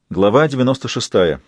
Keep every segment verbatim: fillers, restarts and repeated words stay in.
Глава девяносто шестая.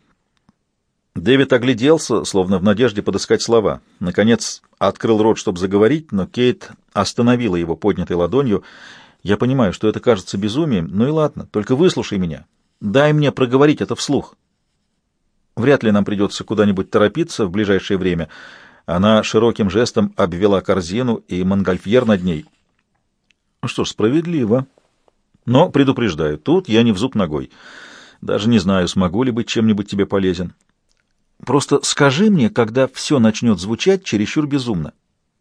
Дэвид огляделся, словно в надежде подыскать слова. Наконец открыл рот, чтобы заговорить, но Кейт остановила его поднятой ладонью. «Я понимаю, что это кажется безумием, ну и ладно, только выслушай меня. Дай мне проговорить это вслух. Вряд ли нам придется куда-нибудь торопиться в ближайшее время». Она широким жестом обвела корзину и монгольфьер над ней. «Что ж, справедливо. Но, предупреждаю, тут я не в зуб ногой. Даже не знаю, смогу ли быть чем-нибудь тебе полезен. Просто скажи мне, когда все начнет звучать чересчур безумно.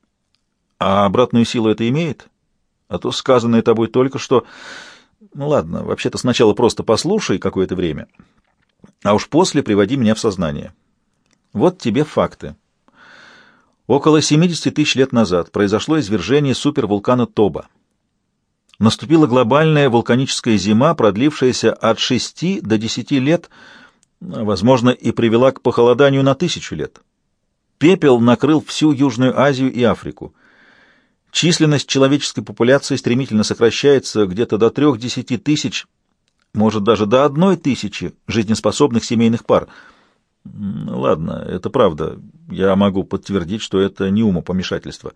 А обратную силу это имеет? А то сказанное тобой только что... Ну ладно, вообще-то сначала просто послушай какое-то время, а уж после приводи меня в сознание. Вот тебе факты. Около семидесяти тысяч лет назад произошло извержение супервулкана Тоба. Наступила глобальная вулканическая зима, продлившаяся от шести до десяти лет, возможно, и привела к похолоданию на тысячу лет. Пепел накрыл всю Южную Азию и Африку. Численность человеческой популяции стремительно сокращается где-то до трех-десяти тысяч, может, даже до одной тысячи жизнеспособных семейных пар. Ладно, это правда. Я могу подтвердить, что это не умопомешательство.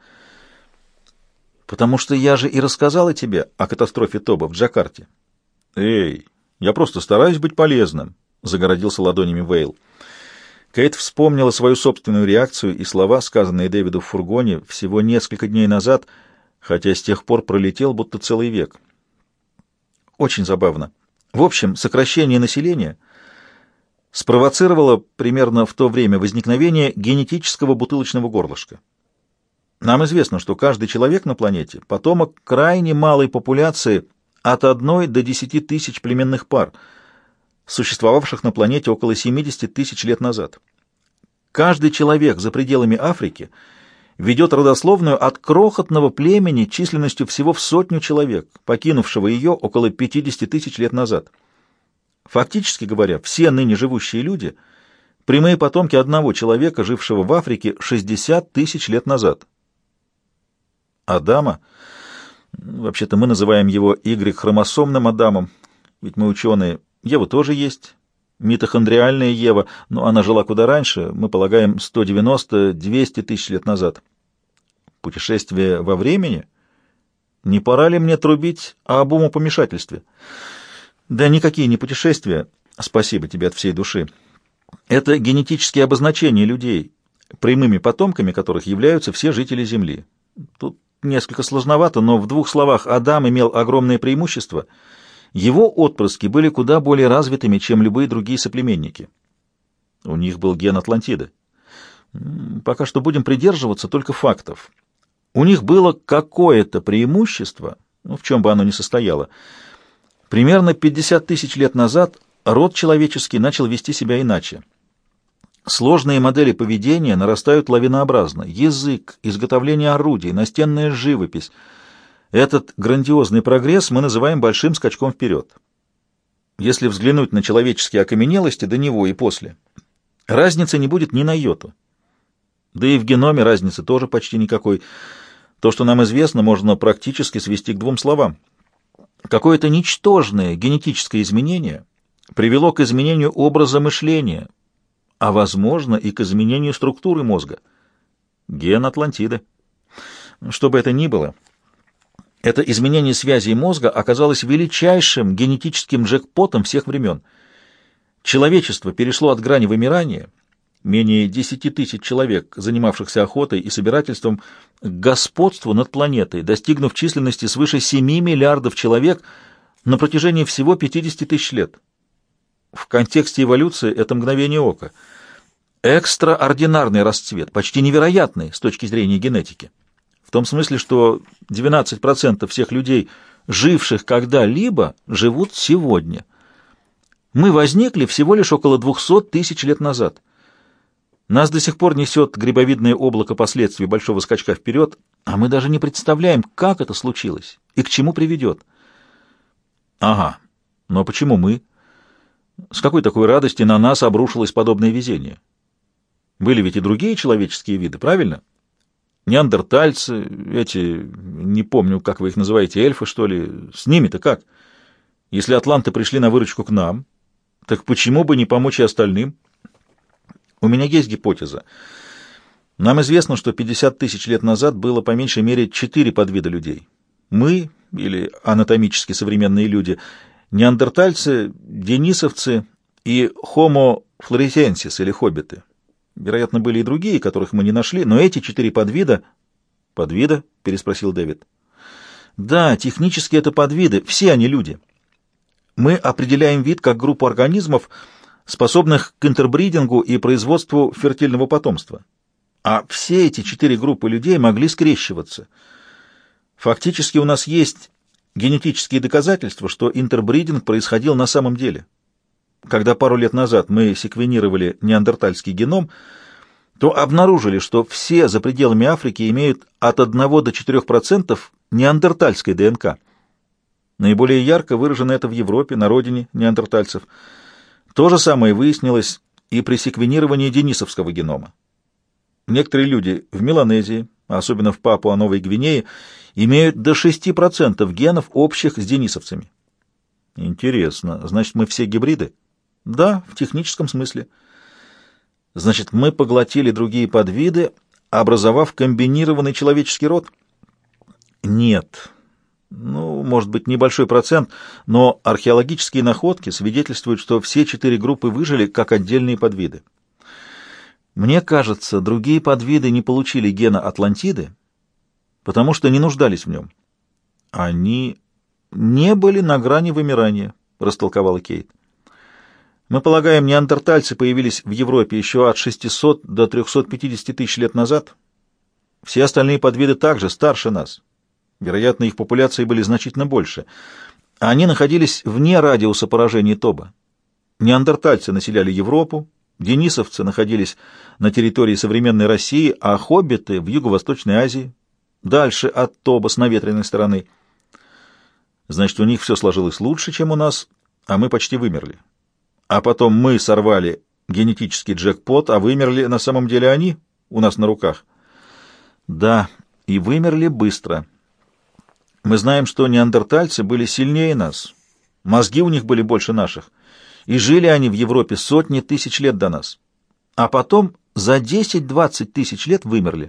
Потому что я же и рассказала тебе о катастрофе Тоба в Джакарте. Эй, я просто стараюсь быть полезным, — загородился ладонями Вейл. Кейт вспомнила свою собственную реакцию и слова, сказанные Дэвиду в фургоне всего несколько дней назад, хотя с тех пор пролетел будто целый век. Очень забавно. В общем, сокращение населения спровоцировало примерно в то время возникновение генетического бутылочного горлышка. Нам известно, что каждый человек на планете — потомок крайне малой популяции от одной до десяти тысяч племенных пар, существовавших на планете около семидесяти тысяч лет назад. Каждый человек за пределами Африки ведет родословную от крохотного племени численностью всего в сотню человек, покинувшего ее около пятидесяти тысяч лет назад. Фактически говоря, все ныне живущие люди — прямые потомки одного человека, жившего в Африке шестьдесят тысяч лет назад. Адама, вообще-то мы называем его Y-хромосомным Адамом, ведь мы ученые. Ева тоже есть, митохондриальная Ева, но она жила куда раньше, мы полагаем, сто девяносто — двести тысяч лет назад. Путешествие во времени? Не пора ли мне трубить об умопомешательстве? Да никакие не путешествия, спасибо тебе от всей души. Это генетические обозначения людей, прямыми потомками которых являются все жители Земли. Тут несколько сложновато, но в двух словах Адам имел огромное преимущество. Его отпрыски были куда более развитыми, чем любые другие соплеменники. У них был ген Атлантиды. Пока что будем придерживаться только фактов. У них было какое-то преимущество, ну, в чем бы оно ни состояло. Примерно пятьдесят тысяч лет назад род человеческий начал вести себя иначе. Сложные модели поведения нарастают лавинообразно. Язык, изготовление орудий, настенная живопись. Этот грандиозный прогресс мы называем большим скачком вперед. Если взглянуть на человеческие окаменелости до него и после, разницы не будет ни на йоту. Да и в геноме разницы тоже почти никакой. То, что нам известно, можно практически свести к двум словам. Какое-то ничтожное генетическое изменение привело к изменению образа мышления, а, возможно, и к изменению структуры мозга. Ген Атлантиды. Что бы это ни было, это изменение связей мозга оказалось величайшим генетическим джекпотом всех времен. Человечество перешло от грани вымирания, менее десяти тысяч человек, занимавшихся охотой и собирательством, к господству над планетой, достигнув численности свыше семи миллиардов человек на протяжении всего пятидесяти тысяч лет. В контексте эволюции это мгновение ока. Экстраординарный расцвет, почти невероятный с точки зрения генетики. В том смысле, что двенадцать процентов всех людей, живших когда-либо, живут сегодня. Мы возникли всего лишь около двухсот тысяч лет назад. Нас до сих пор несет грибовидное облако последствий большого скачка вперед, а мы даже не представляем, как это случилось и к чему приведет. Ага, но почему мы? С какой такой радости на нас обрушилось подобное везение? Были ведь и другие человеческие виды, правильно? Неандертальцы, эти, не помню, как вы их называете, эльфы, что ли, с ними-то как? Если атланты пришли на выручку к нам, Так почему бы не помочь и остальным? У меня есть гипотеза. Нам известно, что пятьдесят тысяч лет назад было по меньшей мере четыре подвида людей. Мы, или анатомически современные люди, неандертальцы, денисовцы и Homo floresiensis, или хоббиты. Вероятно, были и другие, которых мы не нашли, но эти четыре подвида... «Подвида?» — переспросил Дэвид. «Да, технически это подвиды, все они люди. Мы определяем вид как группу организмов, способных к интербридингу и производству фертильного потомства. А все эти четыре группы людей могли скрещиваться. Фактически у нас есть генетические доказательства, что интербридинг происходил на самом деле. Когда пару лет назад мы секвенировали неандертальский геном, то обнаружили, что все за пределами Африки имеют от одного до четырёх процентов неандертальской ДНК. Наиболее ярко выражено это в Европе, на родине неандертальцев. То же самое выяснилось и при секвенировании денисовского генома. Некоторые люди в Меланезии, особенно в Папуа-Новой Гвинее, имеют до шести процентов генов, общих с денисовцами. Интересно, значит, мы все гибриды? Да, в техническом смысле. Значит, мы поглотили другие подвиды, образовав комбинированный человеческий род? Нет. Ну, может быть, небольшой процент, но археологические находки свидетельствуют, что все четыре группы выжили как отдельные подвиды. Мне кажется, другие подвиды не получили гена Атлантиды, потому что не нуждались в нем. Они не были на грани вымирания, растолковала Кейт. Мы полагаем, неандертальцы появились в Европе еще от шестисот до трёхсот пятидесяти тысяч лет назад. Все остальные подвиды также старше нас. Вероятно, их популяции были значительно больше. Они находились вне радиуса поражения Тоба. Неандертальцы населяли Европу, денисовцы находились на территории современной России, а хоббиты — в Юго-Восточной Азии, дальше от Тоба с наветренной стороны. Значит, у них все сложилось лучше, чем у нас, а мы почти вымерли. А потом мы сорвали генетический джекпот, а вымерли на самом деле они у нас на руках. Да, и вымерли быстро. Мы знаем, что неандертальцы были сильнее нас, мозги у них были больше наших, и жили они в Европе сотни тысяч лет до нас. А потом за десять-двадцать тысяч лет вымерли.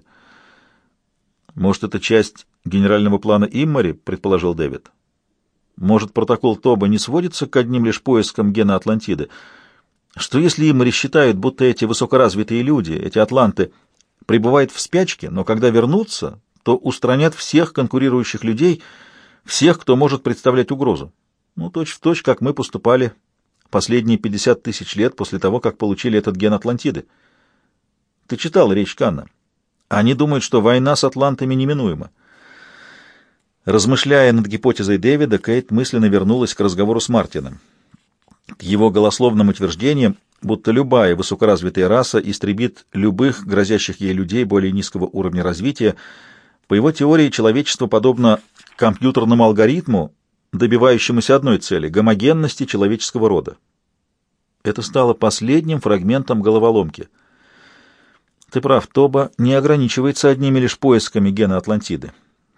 Может, это часть генерального плана Иммари, предположил Дэвид. Может, протокол Тоба не сводится к одним лишь поискам гена Атлантиды? Что если Иммари считают, будто эти высокоразвитые люди, эти атланты, пребывают в спячке, но когда вернутся, то устранят всех конкурирующих людей, всех, кто может представлять угрозу? Ну, точь-в-точь, как мы поступали последние пятьдесят тысяч лет после того, как получили этот ген Атлантиды. Ты читал речь Канна? Они думают, что война с атлантами неминуема. Размышляя над гипотезой Дэвида, Кейт мысленно вернулась к разговору с Мартином. К его голословным утверждениям, будто любая высокоразвитая раса истребит любых грозящих ей людей более низкого уровня развития. По его теории, человечество подобно компьютерному алгоритму, добивающемуся одной цели — гомогенности человеческого рода. Это стало последним фрагментом головоломки. Ты прав, Тоба не ограничивается одними лишь поисками гена Атлантиды.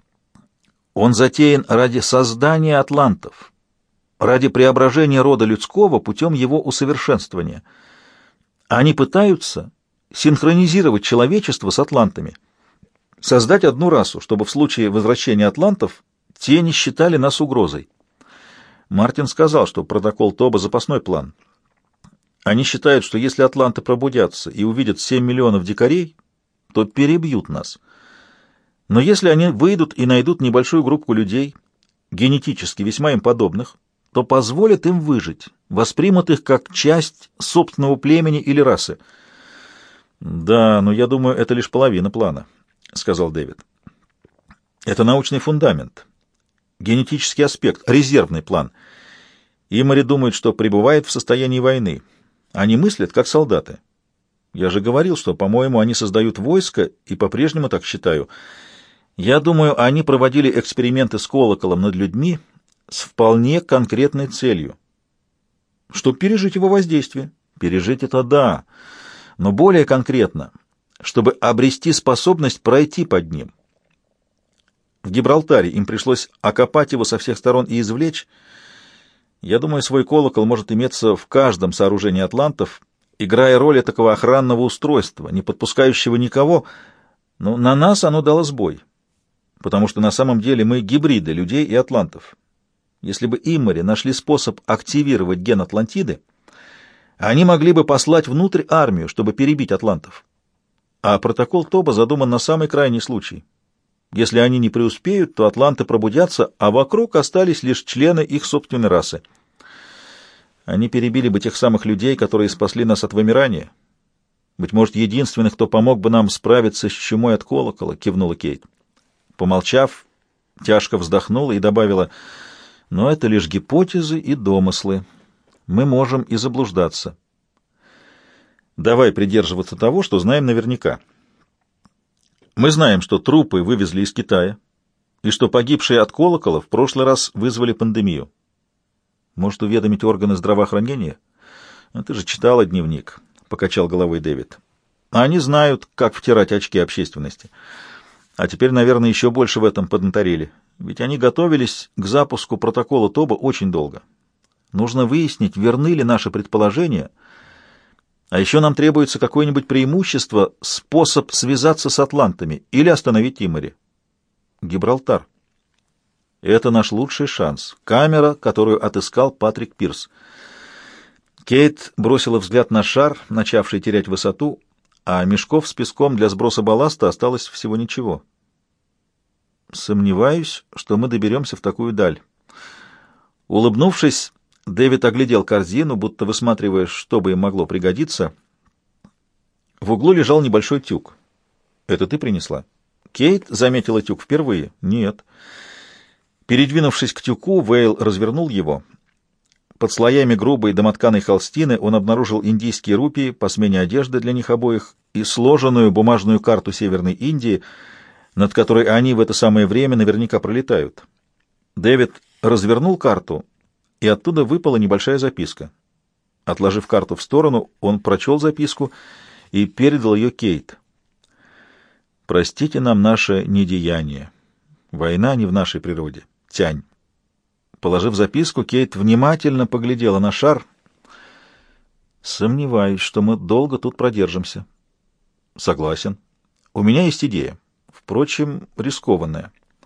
Он затеян ради создания атлантов, ради преображения рода людского путем его усовершенствования. Они пытаются синхронизировать человечество с атлантами, создать одну расу, чтобы в случае возвращения атлантов те не считали нас угрозой. Мартин сказал, что протокол Тоба — запасной план. Они считают, что если атланты пробудятся и увидят семь миллионов дикарей, то перебьют нас. Но если они выйдут и найдут небольшую группу людей, генетически весьма им подобных, то позволят им выжить, воспримут их как часть собственного племени или расы. «Да, но я думаю, это лишь половина плана», — сказал Дэвид. «Это научный фундамент, генетический аспект, резервный план. Иммари думают, что пребывает в состоянии войны. Они мыслят, как солдаты. Я же говорил, что, по-моему, они создают войско, и по-прежнему так считаю. Я думаю, они проводили эксперименты с колоколом над людьми с вполне конкретной целью. Чтобы пережить его воздействие. Пережить это да, но более конкретно, чтобы обрести способность пройти под ним. В Гибралтаре им пришлось окопать его со всех сторон и извлечь. Я думаю, свой колокол может иметься в каждом сооружении атлантов, играя роль такого охранного устройства, не подпускающего никого, но на нас оно дало сбой, потому что на самом деле мы гибриды людей и атлантов. Если бы Иммари нашли способ активировать ген Атлантиды, они могли бы послать внутрь армию, чтобы перебить атлантов. А протокол Тоба задуман на самый крайний случай. Если они не преуспеют, то атланты пробудятся, а вокруг остались лишь члены их собственной расы. Они перебили бы тех самых людей, которые спасли нас от вымирания. Быть может, единственных, кто помог бы нам справиться с чумой от колокола, кивнула Кейт. Помолчав, тяжко вздохнула и добавила: но это лишь гипотезы и домыслы. Мы можем и заблуждаться. Давай придерживаться того, что знаем наверняка. Мы знаем, что трупы вывезли из Китая, и что погибшие от колокола в прошлый раз вызвали пандемию. Может, уведомить органы здравоохранения? Ты же читала дневник, — покачал головой Дэвид. Они знают, как втирать очки общественности. А теперь, наверное, еще больше в этом поднаторели. Ведь они готовились к запуску протокола Тоба очень долго. Нужно выяснить, верны ли наши предположения, а еще нам требуется какое-нибудь преимущество, способ связаться с атлантами или остановить Иммари. Гибралтар. Это наш лучший шанс. Камера, которую отыскал Патрик Пирс. Кейт бросила взгляд на шар, начавший терять высоту, а мешков с песком для сброса балласта осталось всего ничего. Сомневаюсь, что мы доберемся в такую даль. Улыбнувшись, Дэвид оглядел корзину, будто высматривая, что бы им могло пригодиться. В углу лежал небольшой тюк. «Это ты принесла?» Кейт заметила тюк впервые. «Нет». Передвинувшись к тюку, Вейл развернул его. Под слоями грубой домотканой холстины он обнаружил индийские рупии по смене одежды для них обоих и сложенную бумажную карту Северной Индии, над которой они в это самое время наверняка пролетают. Дэвид развернул карту, и оттуда выпала небольшая записка. Отложив карту в сторону, он прочел записку и передал ее Кейт. «Простите нам наше недеяние. Война не в нашей природе. Тянь». Положив записку, Кейт внимательно поглядела на шар. «Сомневаюсь, что мы долго тут продержимся». «Согласен. У меня есть идея. Впрочем, рискованная».